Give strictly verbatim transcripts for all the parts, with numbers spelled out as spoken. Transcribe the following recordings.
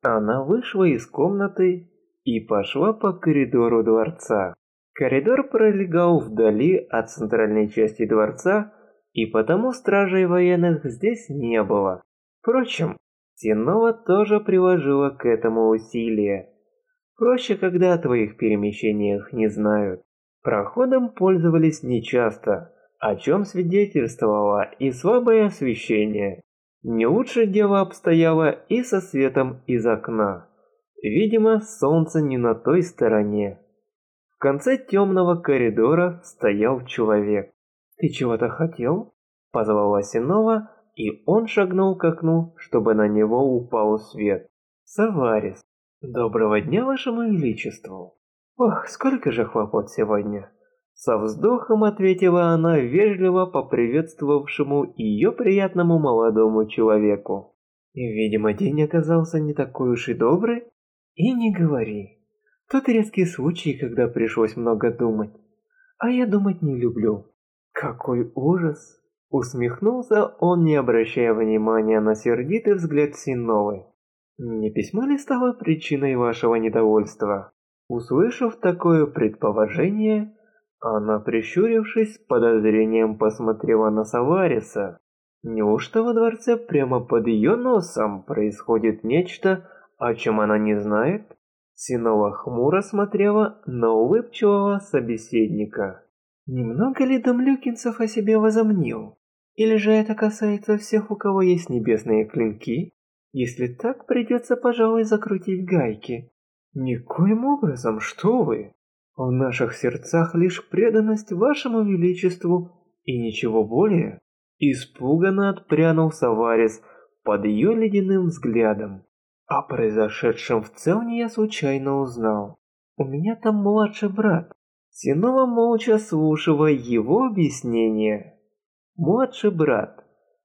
Она вышла из комнаты и пошла по коридору дворца. Коридор пролегал вдали от центральной части дворца, и потому стражей военных здесь не было. Впрочем, Синова тоже приложила к этому усилия. Проще, когда о твоих перемещениях не знают. Проходом пользовались нечасто, о чем свидетельствовало и слабое освещение. Не лучше дело обстояло и со светом из окна. Видимо, солнце не на той стороне. В конце темного коридора стоял человек. «Ты чего-то хотел?» – позвала Синова, и он шагнул к окну, чтобы на него упал свет. «Саварис, доброго дня вашему величеству!» «Ох, сколько же хлопот сегодня!» Со вздохом ответила она вежливо поприветствовавшему ее приятному молодому человеку. «Видимо, день оказался не такой уж и добрый?» «И не говори. Тот резкий случай, когда пришлось много думать. А я думать не люблю». «Какой ужас!» Усмехнулся он, не обращая внимания на сердитый взгляд Синовой. «Не письмо ли стало причиной вашего недовольства?» Услышав такое предположение, она, прищурившись, с подозрением посмотрела на Савариса. Неужто во дворце прямо под ее носом происходит нечто, о чем она не знает? Синова хмуро смотрела на улыбчивого собеседника. Немного ли Дамлюкинцев о себе возомнил? Или же это касается всех, у кого есть небесные клинки? Если так, придется, пожалуй, закрутить гайки. Никоим образом, что вы? В наших сердцах лишь преданность вашему величеству и ничего более. Испуганно отпрянул Саварис под ее ледяным взглядом. О произошедшем в Целне я случайно узнал. У меня там младший брат. Синова молча слушала его объяснение. Младший брат.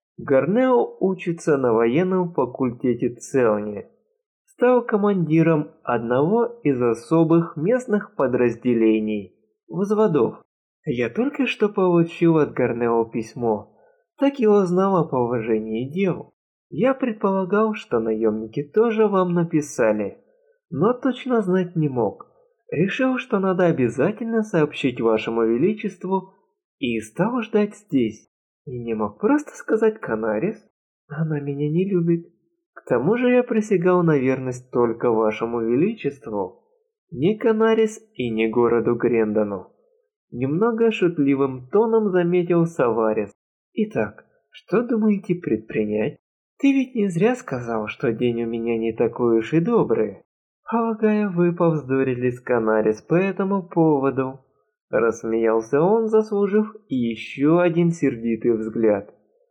Гарнео учится на военном факультете Целни. Стал командиром одного из особых местных подразделений, взводов. Я только что получил от Гарнео письмо, так и узнал о положении дел. Я предполагал, что наемники тоже вам написали, но точно знать не мог. Решил, что надо обязательно сообщить вашему величеству, и стал ждать здесь. И не мог просто сказать Канарис, она меня не любит. К тому же я присягал на верность только вашему величеству, не Канарис и не городу Грендону. Немного шутливым тоном заметил Саварис. Итак, что думаете предпринять? Ты ведь не зря сказал, что день у меня не такой уж и добрый. Полагаю, вы повздорили с Канарис по этому поводу. Рассмеялся он, заслужив еще один сердитый взгляд.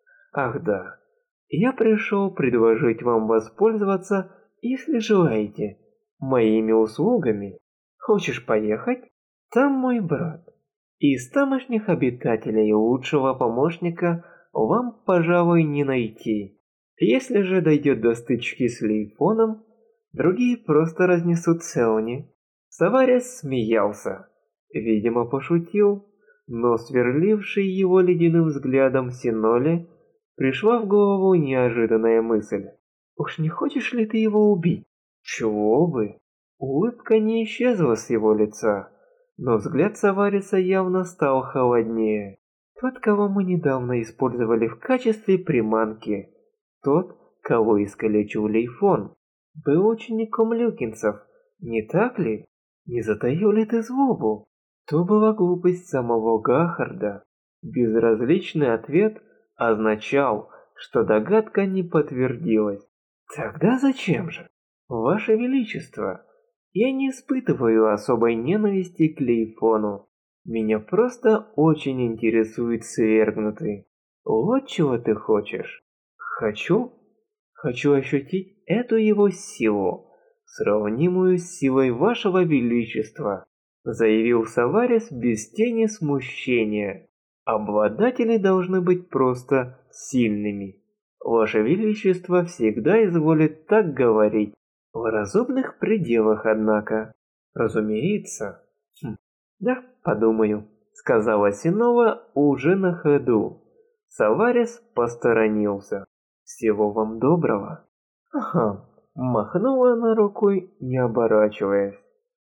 Ах да. Я пришел предложить вам воспользоваться, если желаете, моими услугами. Хочешь поехать? Там мой брат. Из тамошних обитателей лучшего помощника вам, пожалуй, не найти. Если же дойдет до стычки с Лейфоном, другие просто разнесут Целни. Саварис смеялся. Видимо, пошутил, но сверливший его ледяным взглядом Синоле пришла в голову неожиданная мысль. «Уж не хочешь ли ты его убить?» «Чего бы?» Улыбка не исчезла с его лица, но взгляд Савариса явно стал холоднее. «Тот, кого мы недавно использовали в качестве приманки, тот, кого искалечил Лейфон, был учеником люкинцев, не так ли? Не затаил ли ты злобу?» То была глупость самого Гахарда. Безразличный ответ означал, что догадка не подтвердилась. Тогда зачем же? Ваше Величество, я не испытываю особой ненависти к Лейфону. Меня просто очень интересует свергнутый. Вот чего ты хочешь? Хочу? Хочу ощутить эту его силу, сравнимую с силой вашего Величества, заявил Саварис без тени смущения. Обладатели должны быть просто сильными. Ваше Величество всегда изволит так говорить. В разумных пределах, однако. Разумеется. Хм. Да, подумаю, сказала Синова уже на ходу. Саварис посторонился. Всего вам доброго. Ага, Махнула она рукой, не оборачиваясь.